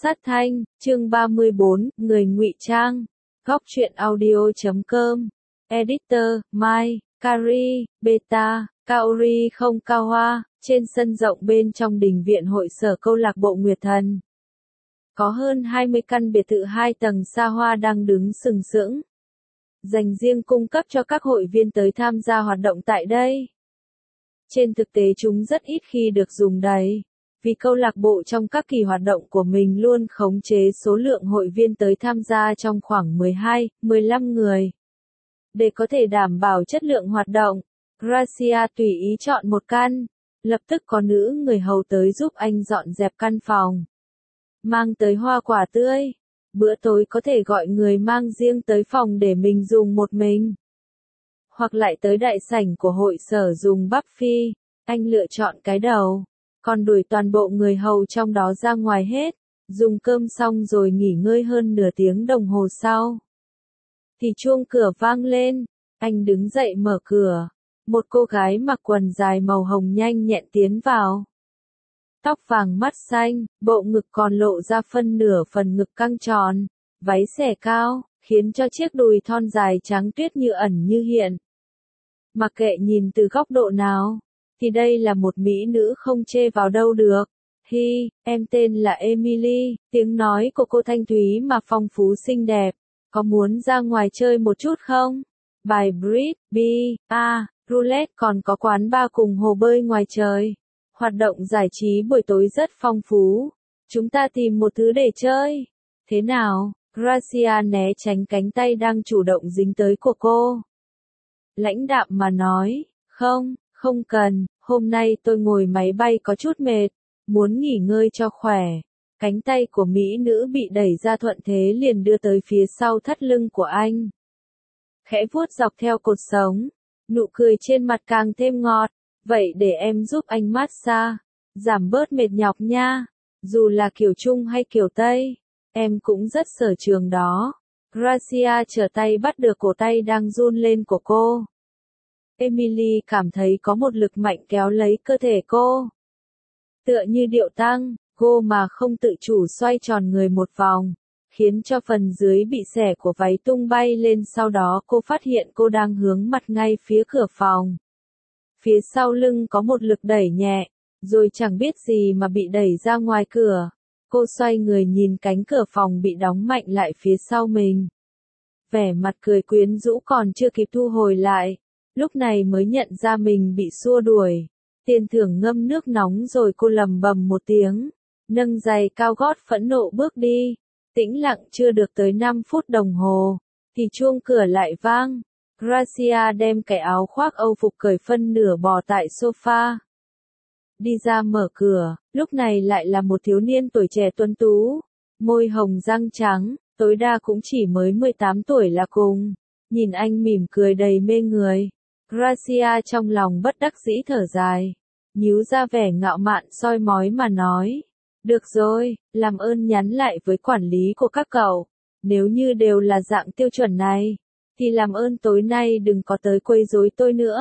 Sát thanh, chương 34, người ngụy trang. Góc truyện audio.com. Editor, Mai, Kari, Beta, Kaori không cao hoa, trên sân rộng bên trong đình viện hội sở câu lạc bộ Nguyệt Thần. Có hơn 20 căn biệt thự 2 tầng xa hoa đang đứng sừng sững. Dành riêng cung cấp cho các hội viên tới tham gia hoạt động tại đây. Trên thực tế chúng rất ít khi được dùng đầy. Vì câu lạc bộ trong các kỳ hoạt động của mình luôn khống chế số lượng hội viên tới tham gia trong khoảng 12-15 người. Để có thể đảm bảo chất lượng hoạt động, Gracia tùy ý chọn một căn. Lập tức có nữ người hầu tới giúp anh dọn dẹp căn phòng. Mang tới hoa quả tươi. Bữa tối có thể gọi người mang riêng tới phòng để mình dùng một mình. Hoặc lại tới đại sảnh của hội sở dùng buffet. Anh lựa chọn cái đầu. Còn đuổi toàn bộ người hầu trong đó ra ngoài hết, dùng cơm xong rồi nghỉ ngơi hơn nửa tiếng đồng hồ sau. Thì chuông cửa vang lên, anh đứng dậy mở cửa, một cô gái mặc quần dài màu hồng nhanh nhẹn tiến vào. Tóc vàng mắt xanh, bộ ngực còn lộ ra phân nửa phần ngực căng tròn, váy xẻ cao, khiến cho chiếc đùi thon dài trắng tuyết như ẩn như hiện. Mặc kệ nhìn từ góc độ nào, thì đây là một mỹ nữ không chê vào đâu được. Hi, em tên là Emily, tiếng nói của cô thanh thúy mà phong phú xinh đẹp. Có muốn ra ngoài chơi một chút không? Bài bridge, roulette còn có quán bar cùng hồ bơi ngoài trời. Hoạt động giải trí buổi tối rất phong phú. Chúng ta tìm một thứ để chơi. Thế nào? Gracia né tránh cánh tay đang chủ động dính tới của cô. Lãnh đạm mà nói, không cần, hôm nay tôi ngồi máy bay có chút mệt, muốn nghỉ ngơi cho khỏe. Cánh tay của mỹ nữ bị đẩy ra thuận thế liền đưa tới phía sau thắt lưng của anh. Khẽ vuốt dọc theo cột sống, nụ cười trên mặt càng thêm ngọt, vậy để em giúp anh massage, giảm bớt mệt nhọc nha, dù là kiểu Trung hay kiểu Tây, em cũng rất sở trường đó. Gracia trở tay bắt được cổ tay đang run lên của cô. Emily cảm thấy có một lực mạnh kéo lấy cơ thể cô. Tựa như điệu tăng, cô mà không tự chủ xoay tròn người một vòng, khiến cho phần dưới bị xẻ của váy tung bay lên, sau đó cô phát hiện cô đang hướng mặt ngay phía cửa phòng. Phía sau lưng có một lực đẩy nhẹ, rồi chẳng biết gì mà bị đẩy ra ngoài cửa. Cô xoay người nhìn cánh cửa phòng bị đóng mạnh lại phía sau mình. Vẻ mặt cười quyến rũ còn chưa kịp thu hồi lại. Lúc này mới nhận ra mình bị xua đuổi. Tiền thưởng ngâm nước nóng rồi cô lầm bầm một tiếng. Nâng giày cao gót phẫn nộ bước đi. Tĩnh lặng chưa được tới 5 phút đồng hồ. Thì chuông cửa lại vang. Gracia đem cái áo khoác Âu phục cởi phân nửa bò tại sofa. Đi ra mở cửa, lúc này lại là một thiếu niên tuổi trẻ tuấn tú. Môi hồng răng trắng, tối đa cũng chỉ mới 18 tuổi là cùng. Nhìn anh mỉm cười đầy mê người. Gracia trong lòng bất đắc dĩ thở dài. Nhíu ra vẻ ngạo mạn soi mói mà nói. Được rồi, làm ơn nhắn lại với quản lý của các cậu. Nếu như đều là dạng tiêu chuẩn này, thì làm ơn tối nay đừng có tới quấy rối tôi nữa.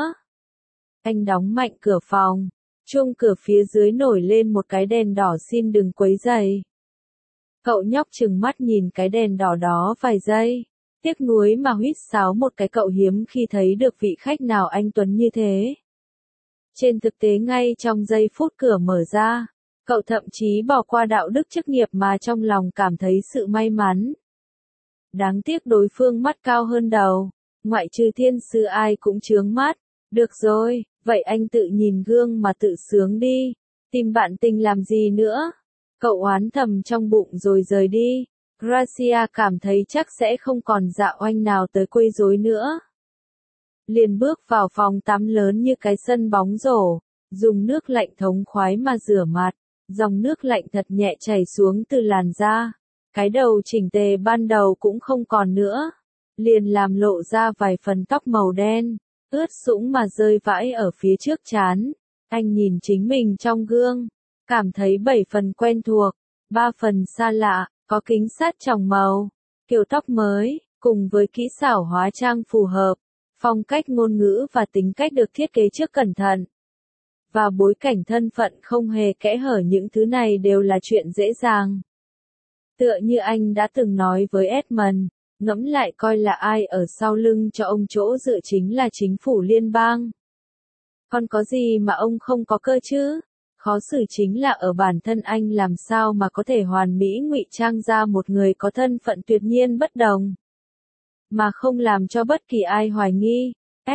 Anh đóng mạnh cửa phòng. Chuông cửa phía dưới nổi lên một cái đèn đỏ, xin đừng quấy rầy. Cậu nhóc trừng mắt nhìn cái đèn đỏ đó vài giây. Tiếc nuối mà huýt sáo một cái, cậu hiếm khi thấy được vị khách nào anh tuấn như thế. Trên thực tế ngay trong giây phút cửa mở ra, cậu thậm chí bỏ qua đạo đức chức nghiệp mà trong lòng cảm thấy sự may mắn. Đáng tiếc đối phương mắt cao hơn đầu, ngoại trừ thiên sư ai cũng chướng mắt. Được rồi, vậy anh tự nhìn gương mà tự sướng đi, tìm bạn tình làm gì nữa. Cậu oán thầm trong bụng rồi rời đi. Gracia cảm thấy chắc sẽ không còn dạ oanh nào tới quấy rối nữa. Liền bước vào phòng tắm lớn như cái sân bóng rổ, dùng nước lạnh thống khoái mà rửa mặt, dòng nước lạnh thật nhẹ chảy xuống từ làn da. Cái đầu chỉnh tề ban đầu cũng không còn nữa, liền làm lộ ra vài phần tóc màu đen, ướt sũng mà rơi vãi ở phía trước trán. Anh nhìn chính mình trong gương, cảm thấy 7 phần quen thuộc, 3 phần xa lạ. Có kính sát tròng màu, kiểu tóc mới, cùng với kỹ xảo hóa trang phù hợp, phong cách ngôn ngữ và tính cách được thiết kế trước cẩn thận. Và bối cảnh thân phận không hề kẽ hở, những thứ này đều là chuyện dễ dàng. Tựa như anh đã từng nói với Edmund, ngẫm lại coi là ai ở sau lưng cho ông chỗ dựa chính là chính phủ liên bang. Còn có gì mà ông không có cơ chứ? Khó xử chính là ở bản thân anh làm sao mà có thể hoàn mỹ ngụy trang ra một người có thân phận tuyệt nhiên bất đồng. Mà không làm cho bất kỳ ai hoài nghi.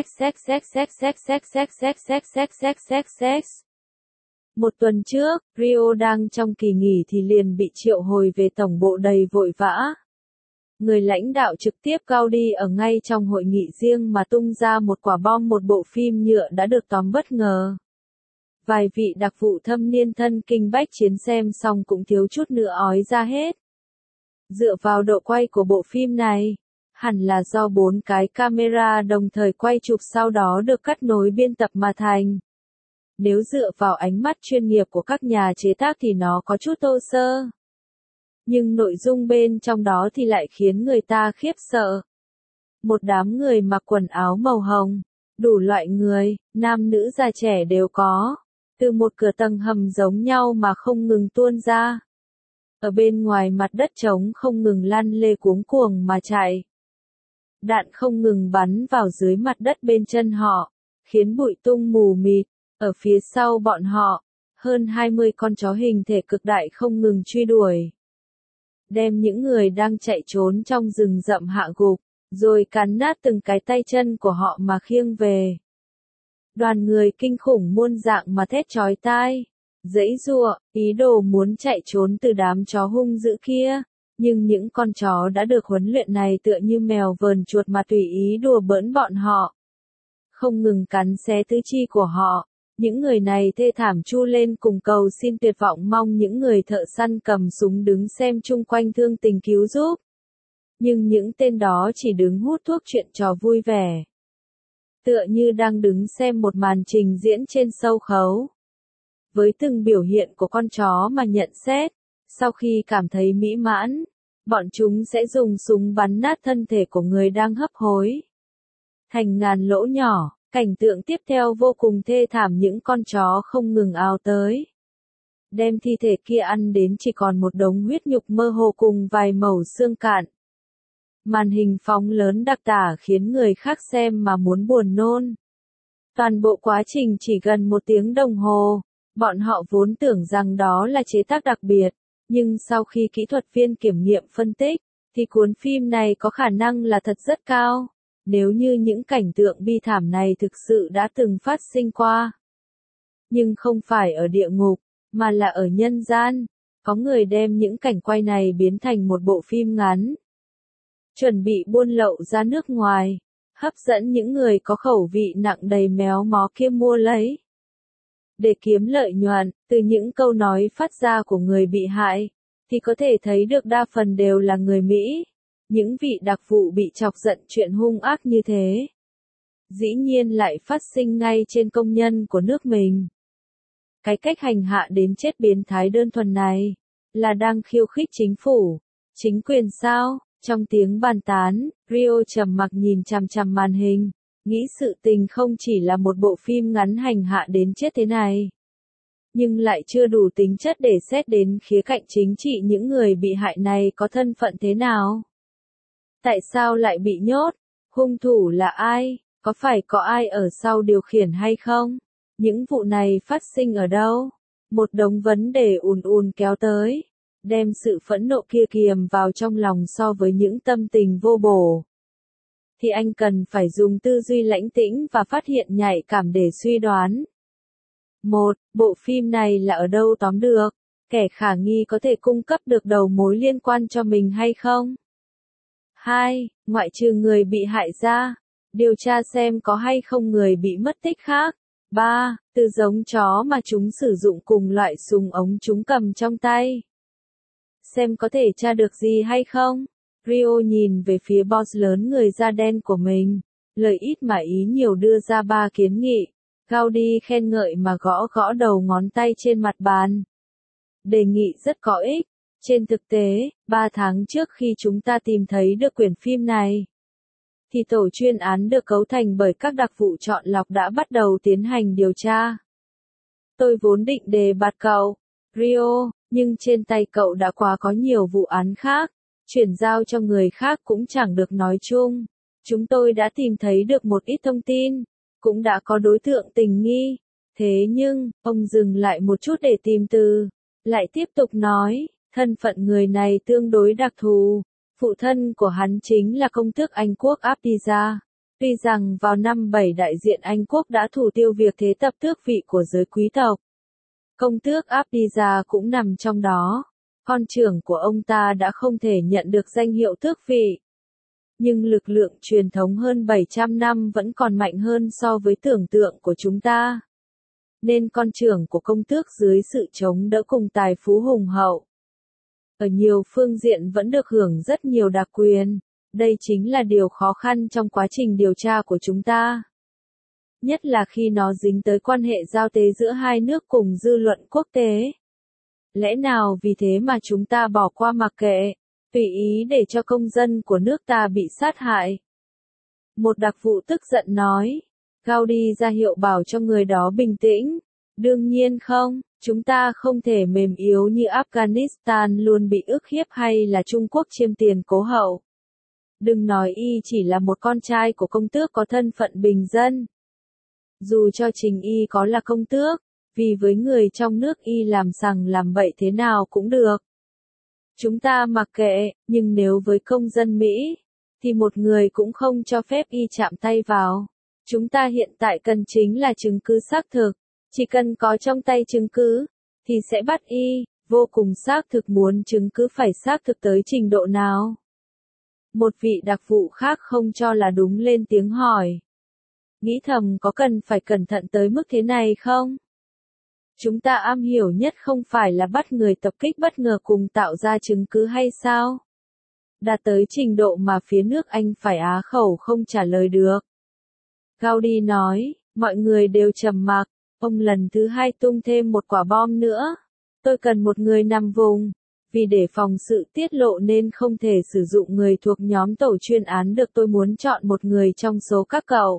Một tuần trước, Rio đang trong kỳ nghỉ thì liền bị triệu hồi về tổng bộ đầy vội vã. Người lãnh đạo trực tiếp Gaudi ở ngay trong hội nghị riêng mà tung ra một quả bom, một bộ phim nhựa đã được tóm bất ngờ. Vài vị đặc vụ thâm niên thân kinh bách chiến xem xong cũng thiếu chút nữa ói ra hết. Dựa vào độ quay của bộ phim này, hẳn là do 4 cái camera đồng thời quay chụp sau đó được cắt nối biên tập mà thành. Nếu dựa vào ánh mắt chuyên nghiệp của các nhà chế tác thì nó có chút thô sơ. Nhưng nội dung bên trong đó thì lại khiến người ta khiếp sợ. Một đám người mặc quần áo màu hồng, đủ loại người, nam nữ già trẻ đều có, từ một cửa tầng hầm giống nhau mà không ngừng tuôn ra. Ở bên ngoài mặt đất trống không ngừng lăn lê cuống cuồng mà chạy. Đạn không ngừng bắn vào dưới mặt đất bên chân họ, khiến bụi tung mù mịt. Ở phía sau bọn họ, hơn 20 con chó hình thể cực đại không ngừng truy đuổi. Đem những người đang chạy trốn trong rừng rậm hạ gục, rồi cắn nát từng cái tay chân của họ mà khiêng về. Đoàn người kinh khủng muôn dạng mà thét chói tai, giãy giụa, ý đồ muốn chạy trốn từ đám chó hung dữ kia. Nhưng những con chó đã được huấn luyện này tựa như mèo vờn chuột mà tùy ý đùa bỡn bọn họ. Không ngừng cắn xé tứ chi của họ. Những người này thê thảm chu lên cùng cầu xin tuyệt vọng mong những người thợ săn cầm súng đứng xem chung quanh thương tình cứu giúp. Nhưng những tên đó chỉ đứng hút thuốc chuyện trò vui vẻ. Tựa như đang đứng xem một màn trình diễn trên sâu khấu. Với từng biểu hiện của con chó mà nhận xét, sau khi cảm thấy mỹ mãn, bọn chúng sẽ dùng súng bắn nát thân thể của người đang hấp hối. Thành ngàn lỗ nhỏ. Cảnh tượng tiếp theo vô cùng thê thảm, những con chó không ngừng ào tới. Đem thi thể kia ăn đến chỉ còn một đống huyết nhục mơ hồ cùng vài mẩu xương cạn. Màn hình phóng lớn đặc tả khiến người khác xem mà muốn buồn nôn. Toàn bộ quá trình chỉ gần 1 tiếng đồng hồ. Bọn họ vốn tưởng rằng đó là chế tác đặc biệt, nhưng sau khi kỹ thuật viên kiểm nghiệm phân tích, thì cuốn phim này có khả năng là thật rất cao. Nếu như những cảnh tượng bi thảm này thực sự đã từng phát sinh qua. Nhưng không phải ở địa ngục, mà là ở nhân gian. Có người đem những cảnh quay này biến thành một bộ phim ngắn. Chuẩn bị buôn lậu ra nước ngoài. Hấp dẫn những người có khẩu vị nặng đầy méo mó kia mua lấy. Để kiếm lợi nhuận, từ những câu nói phát ra của người bị hại, thì có thể thấy được đa phần đều là người Mỹ. Những vị đặc vụ bị chọc giận chuyện hung ác như thế. Dĩ nhiên lại phát sinh ngay trên công nhân của nước mình. Cái cách hành hạ đến chết biến thái đơn thuần này, là đang khiêu khích chính phủ, chính quyền sao? Trong tiếng bàn tán, Rio trầm mặc nhìn chằm chằm màn hình, nghĩ sự tình không chỉ là một bộ phim ngắn hành hạ đến chết thế này. Nhưng lại chưa đủ tính chất để xét đến khía cạnh chính trị những người bị hại này có thân phận thế nào. Tại sao lại bị nhốt? Hung thủ là ai? Có phải có ai ở sau điều khiển hay không? Những vụ này phát sinh ở đâu? Một đống vấn đề ùn ùn kéo tới, đem sự phẫn nộ kia kiềm vào trong lòng so với những tâm tình vô bổ. Thì anh cần phải dùng tư duy lãnh tĩnh và phát hiện nhạy cảm để suy đoán. 1. Bộ phim này là ở đâu tóm được? Kẻ khả nghi có thể cung cấp được đầu mối liên quan cho mình hay không? 2. Ngoại trừ người bị hại ra, điều tra xem có hay không người bị mất tích khác. 3. Từ giống chó mà chúng sử dụng cùng loại súng ống chúng cầm trong tay. Xem có thể tra được gì hay không? Rio nhìn về phía boss lớn người da đen của mình, lời ít mà ý nhiều đưa ra 3 kiến nghị. Gaudi khen ngợi mà gõ gõ đầu ngón tay trên mặt bàn. Đề nghị rất có ích. Trên thực tế, 3 tháng trước khi chúng ta tìm thấy được quyển phim này, thì tổ chuyên án được cấu thành bởi các đặc vụ chọn lọc đã bắt đầu tiến hành điều tra. Tôi vốn định đề bạt cậu, Rio, Nhưng trên tay cậu đã quá có nhiều vụ án khác, chuyển giao cho người khác cũng chẳng được nói chung. Chúng tôi đã tìm thấy được một ít thông tin, cũng đã có đối tượng tình nghi. Thế nhưng, ông dừng lại một chút để tìm từ, lại tiếp tục nói, thân phận người này tương đối đặc thù. Phụ thân của hắn chính là công tước Anh quốc Abdijah. Tuy rằng vào năm 7 đại diện Anh quốc đã thủ tiêu việc thế tập tước vị của giới quý tộc. Công tước Abdijah cũng nằm trong đó. Con trưởng của ông ta đã không thể nhận được danh hiệu tước vị. Nhưng lực lượng truyền thống hơn 700 năm vẫn còn mạnh hơn so với tưởng tượng của chúng ta. Nên con trưởng của công tước dưới sự chống đỡ cùng tài phú hùng hậu. Ở nhiều phương diện vẫn được hưởng rất nhiều đặc quyền. Đây chính là điều khó khăn trong quá trình điều tra của chúng ta. Nhất là khi nó dính tới quan hệ giao tế giữa hai nước cùng dư luận quốc tế. Lẽ nào vì thế mà chúng ta bỏ qua mặc kệ, tùy ý để cho công dân của nước ta bị sát hại? Một đặc vụ tức giận nói. Gaudi ra hiệu bảo cho người đó bình tĩnh. Đương nhiên không, chúng ta không thể mềm yếu như Afghanistan luôn bị ức hiếp hay là Trung Quốc chiêm tiền cố hậu. Đừng nói y chỉ là một con trai của công tước có thân phận bình dân. Dù cho chính y có là công tước, vì với người trong nước y làm sằng làm bậy thế nào cũng được. Chúng ta mặc kệ, nhưng nếu với công dân Mỹ, thì một người cũng không cho phép y chạm tay vào. Chúng ta hiện tại cần chính là chứng cứ xác thực. Chỉ cần có trong tay chứng cứ, thì sẽ bắt y. Vô cùng xác thực, muốn chứng cứ phải xác thực tới trình độ nào? Một vị đặc vụ khác không cho là đúng lên tiếng hỏi. Nghĩ thầm có cần phải cẩn thận tới mức thế này không? Chúng ta am hiểu nhất không phải là bắt người tập kích bất ngờ cùng tạo ra chứng cứ hay sao? Đạt tới trình độ mà phía nước Anh phải á khẩu không trả lời được. Gaudi nói, mọi người đều trầm mặc. Ông lần thứ hai tung thêm một quả bom nữa. Tôi cần một người nằm vùng. Vì để phòng sự tiết lộ nên không thể sử dụng người thuộc nhóm tổ chuyên án được, tôi muốn chọn một người trong số các cậu.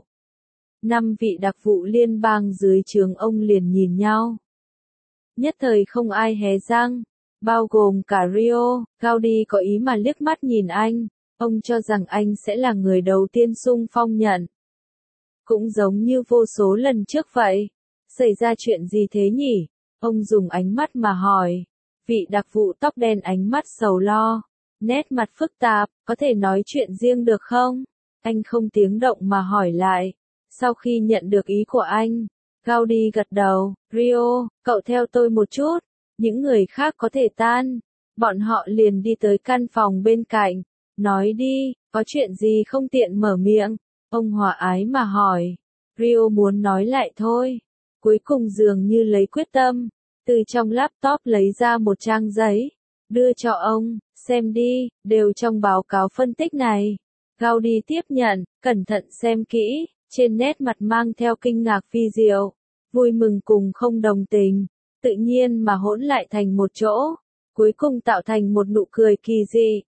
5 vị đặc vụ liên bang dưới trướng ông liền nhìn nhau. Nhất thời không ai hé răng, bao gồm cả Rio. Gaudi có ý mà liếc mắt nhìn anh. Ông cho rằng anh sẽ là người đầu tiên xung phong nhận. Cũng giống như vô số lần trước vậy. Xảy ra chuyện gì thế nhỉ? Ông dùng ánh mắt mà hỏi. Vị đặc vụ tóc đen ánh mắt sầu lo, nét mặt phức tạp, có thể nói chuyện riêng được không? Anh không tiếng động mà hỏi lại. Sau khi nhận được ý của anh, Gaudi gật đầu. Rio, cậu theo tôi một chút. Những người khác có thể tan. Bọn họ liền đi tới căn phòng bên cạnh. Nói đi, có chuyện gì không tiện mở miệng? Ông hòa ái mà hỏi. Rio muốn nói lại thôi. Cuối cùng dường như lấy quyết tâm, từ trong laptop lấy ra một trang giấy, đưa cho ông, xem đi, đều trong báo cáo phân tích này. Gaudi tiếp nhận, cẩn thận xem kỹ, trên nét mặt mang theo kinh ngạc phi diệu, vui mừng cùng không đồng tình, tự nhiên mà hỗn lại thành một chỗ, cuối cùng tạo thành một nụ cười kỳ dị.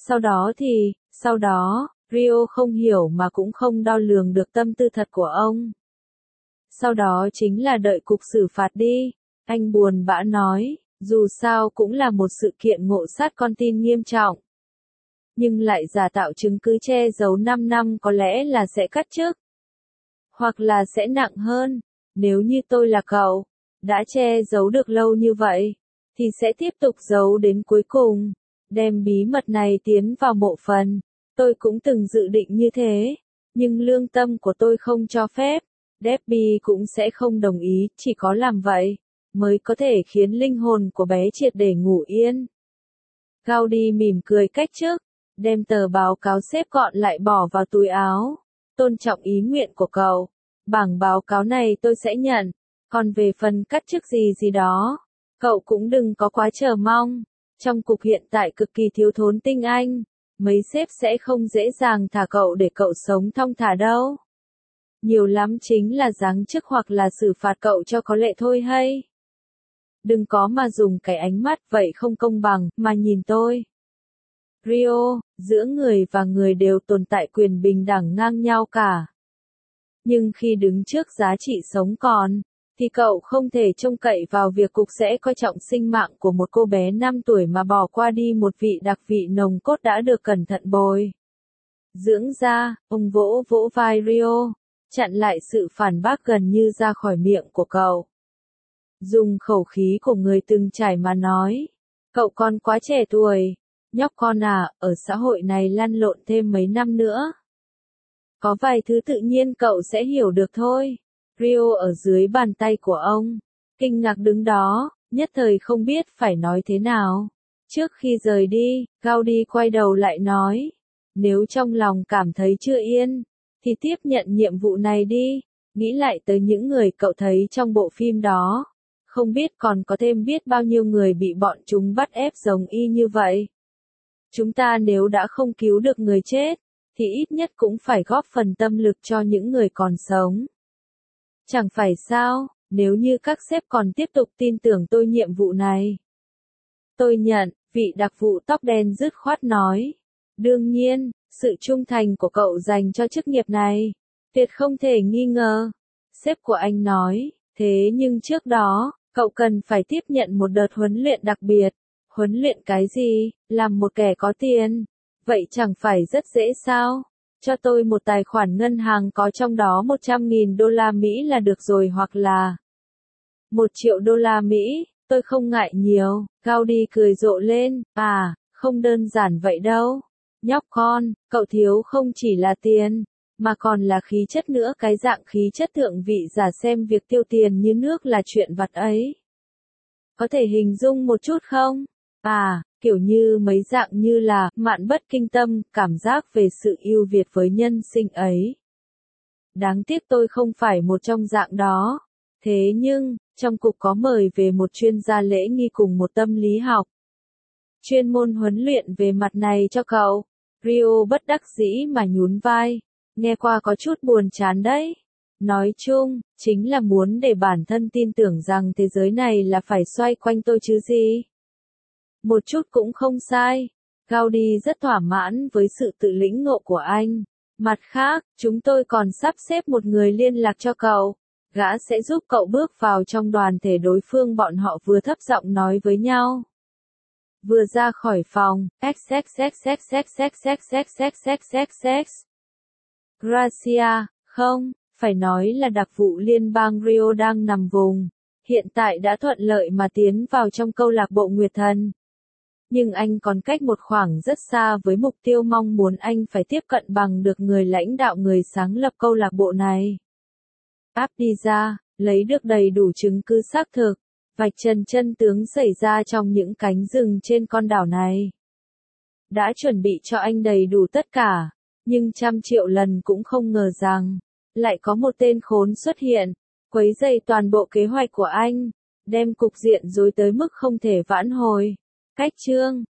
Sau đó, Rio không hiểu mà cũng không đo lường được tâm tư thật của ông. Sau đó chính là đợi cục xử phạt đi. Anh buồn bã nói, dù sao cũng là một sự kiện ngộ sát con tin nghiêm trọng. Nhưng lại giả tạo chứng cứ che giấu 5 năm có lẽ là sẽ cắt chức. Hoặc là sẽ nặng hơn, nếu như tôi là cậu, đã che giấu được lâu như vậy, thì sẽ tiếp tục giấu đến cuối cùng, đem bí mật này tiến vào mộ phần. Tôi cũng từng dự định như thế, nhưng lương tâm của tôi không cho phép. Debbie cũng sẽ không đồng ý, chỉ có làm vậy mới có thể khiến linh hồn của bé triệt để ngủ yên. Gaudi mỉm cười cách chức, đem tờ báo cáo xếp gọn lại bỏ vào túi áo. Tôn trọng ý nguyện của cậu. Bảng báo cáo này tôi sẽ nhận, còn về phần cắt chức gì đó, cậu cũng đừng có quá chờ mong. Trong cục hiện tại cực kỳ thiếu thốn tinh anh, mấy sếp sẽ không dễ dàng thả cậu để cậu sống thong thả đâu. Nhiều lắm chính là giáng chức hoặc là xử phạt cậu cho có lệ thôi hay. Đừng có mà dùng cái ánh mắt vậy không công bằng mà nhìn tôi. Rio, giữa người và người đều tồn tại quyền bình đẳng ngang nhau cả. Nhưng khi đứng trước giá trị sống còn, thì cậu không thể trông cậy vào việc cục sẽ coi trọng sinh mạng của một cô bé 5 tuổi mà bỏ qua đi một vị đặc vị nồng cốt đã được cẩn thận bồi dưỡng ra. Ông vỗ vỗ vai Rio, chặn lại sự phản bác gần như ra khỏi miệng của cậu. Dùng khẩu khí của người từng trải mà nói, cậu còn quá trẻ tuổi, nhóc con à, ở xã hội này lăn lộn thêm mấy năm nữa. Có vài thứ tự nhiên cậu sẽ hiểu được thôi. Rio ở dưới bàn tay của ông, kinh ngạc đứng đó, nhất thời không biết phải nói thế nào. Trước khi rời đi, Gaudi quay đầu lại nói, nếu trong lòng cảm thấy chưa yên, thì tiếp nhận nhiệm vụ này đi, nghĩ lại tới những người cậu thấy trong bộ phim đó. Không biết còn có thêm biết bao nhiêu người bị bọn chúng bắt ép giống y như vậy. Chúng ta nếu đã không cứu được người chết, thì ít nhất cũng phải góp phần tâm lực cho những người còn sống. Chẳng phải sao, nếu như các sếp còn tiếp tục tin tưởng tôi nhiệm vụ này. Tôi nhận, vị đặc vụ tóc đen dứt khoát nói. Đương nhiên, sự trung thành của cậu dành cho chức nghiệp này, tuyệt không thể nghi ngờ. Sếp của anh nói, thế nhưng trước đó, cậu cần phải tiếp nhận một đợt huấn luyện đặc biệt. Huấn luyện cái gì? Làm một kẻ có tiền. Vậy chẳng phải rất dễ sao? Cho tôi một tài khoản ngân hàng có trong đó 100.000 đô la Mỹ là được rồi, hoặc là 1 triệu đô la Mỹ, tôi không ngại nhiều. Gaudi cười rộ lên, à, không đơn giản vậy đâu. Nhóc con, cậu thiếu không chỉ là tiền, mà còn là khí chất nữa. Cái dạng khí chất thượng vị giả xem việc tiêu tiền như nước là chuyện vặt ấy. Có thể hình dung một chút không? À, kiểu như mấy dạng như là mạn bất kinh tâm, cảm giác về sự ưu việt với nhân sinh ấy. Đáng tiếc tôi không phải một trong dạng đó. Thế nhưng, trong cục có mời về một chuyên gia lễ nghi cùng một tâm lý học. Chuyên môn huấn luyện về mặt này cho cậu. Rio bất đắc dĩ mà nhún vai. Nghe qua có chút buồn chán đấy. Nói chung, chính là muốn để bản thân tin tưởng rằng thế giới này là phải xoay quanh tôi chứ gì. Một chút cũng không sai. Gaudi rất thỏa mãn với sự tự lĩnh ngộ của anh. Mặt khác, chúng tôi còn sắp xếp một người liên lạc cho cậu. Gã sẽ giúp cậu bước vào trong đoàn thể đối phương. Bọn họ vừa thấp giọng nói với nhau. Vừa ra khỏi phòng, Gracia, không, phải nói là đặc vụ liên bang Rio đang nằm vùng. Hiện tại đã thuận lợi mà tiến vào trong câu lạc bộ Nguyệt Thần. Nhưng anh còn cách một khoảng rất xa với mục tiêu mong muốn anh phải tiếp cận bằng được người lãnh đạo, người sáng lập câu lạc bộ này. Áp đi ra, lấy được đầy đủ chứng cứ xác thực, vạch trần chân tướng xảy ra trong những cánh rừng trên con đảo này. Đã chuẩn bị cho anh đầy đủ tất cả, nhưng 100 triệu lần cũng không ngờ rằng, lại có một tên khốn xuất hiện, quấy rầy toàn bộ kế hoạch của anh, đem cục diện rối tới mức không thể vãn hồi. Cách chương